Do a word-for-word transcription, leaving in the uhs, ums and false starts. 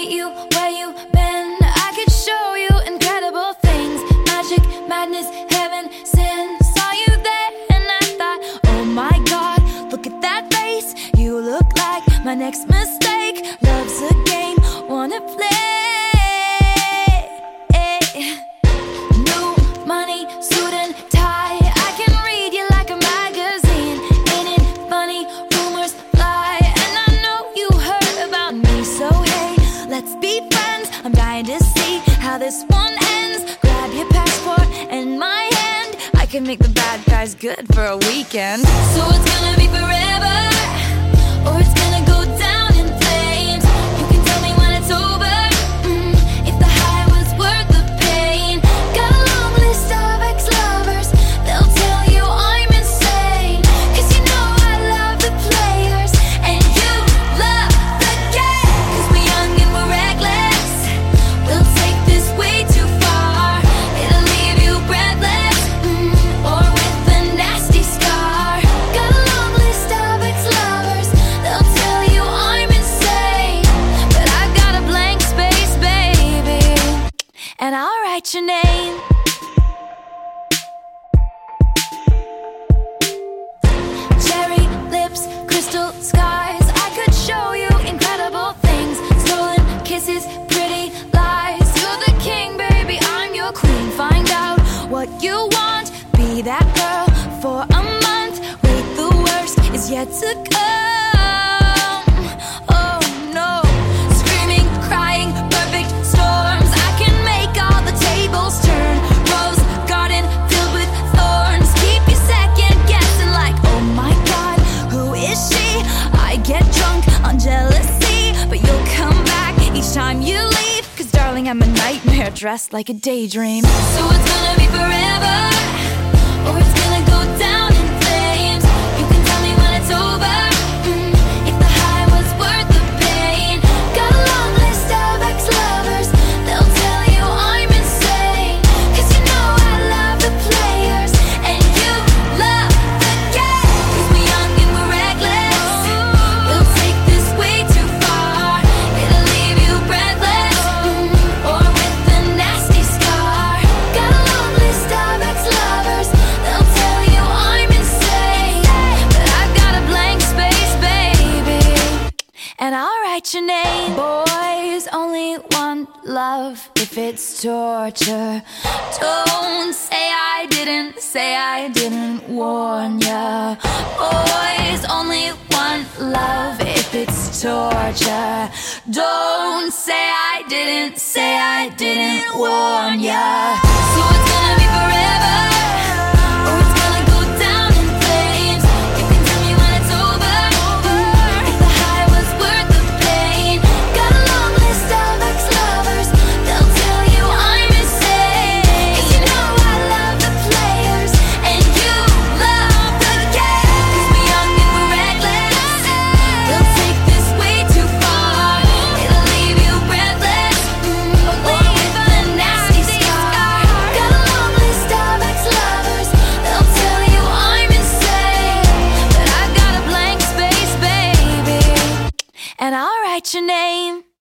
meet you where you been. I could show you incredible things. Magic, madness, heaven, sin. Saw you there and I thought, oh my God, look at that face. You look like my next mistake. Love's a game, wanna play. New money, suit and tie. I can read you like a magazine. Ain't it funny? Rumors fly, and I know you heard about me. So hey, let's be friends. I'm dying to see how this one ends. Grab your passport and my hand. I can make the bad guys good for a weekend. So it's gonna be forever, or it's gonna go down in flames. You can tell me when it's over, mm, if the high was worth the pain. Got a long list of ex-lovers, they'll tell you I'm insane. Cause you know I love the players, and you love the game. Cause we're young and we're reckless, we'll take this way too far. It'll leave you breathless, mm, or with a nasty scar. Got a long list of ex-lovers, they'll tell you I'm insane. But I've got a blank space, baby, and I'll write your name. Cherry lips, crystal skies. I could show you incredible things. Stolen kisses, pretty lies. You're the king, baby, I'm your queen. Find out what you want, be that girl for a month. Wait, the worst is yet to come. Oh no, screaming, crying, perfect storms. I can make all the tables turn. Rose garden filled with thorns. Keep you second guessing like, oh my God, who is she? I get drunk on jealousy, but you'll come back each time you leave. Cause darling, I'm a nightmare dressed like a daydream. So it's gonna be forever, or it's gonna go down in flames. You can tell me when it's over, mm, if the high was worth the pain. Got a long list of ex-lovers, they'll tell you I'm insane. Cause you know I love the players, and you love the game. Cause we're young and we're reckless, we'll take this way too far. It'll leave you breathless, mm, or with a nasty scar. Got a long list of ex-lovers, they'll tell you I'm insane. But I've got a blank space, baby, and I'll write your name. Boys only want love if it's torture. Don't say I didn't, say I didn't warn ya. Boys only want love if it's torture. Don't say I didn't, say I didn't warn ya. So it's gonna be forever, or it's gonna go down in flames. You can tell me when it's over, mm, if the high was worth the pain. Got a long list of ex-lovers, they'll tell you I'm insane. Cause you know I love the players, and you love the game. Cause we're young and we're reckless, we'll take this way too far. It'll leave you breathless, mm, or with a nasty scar. Got a long list of ex-lovers, they'll tell you I'm insane. But I've got a blank space, baby, and I'll write your name.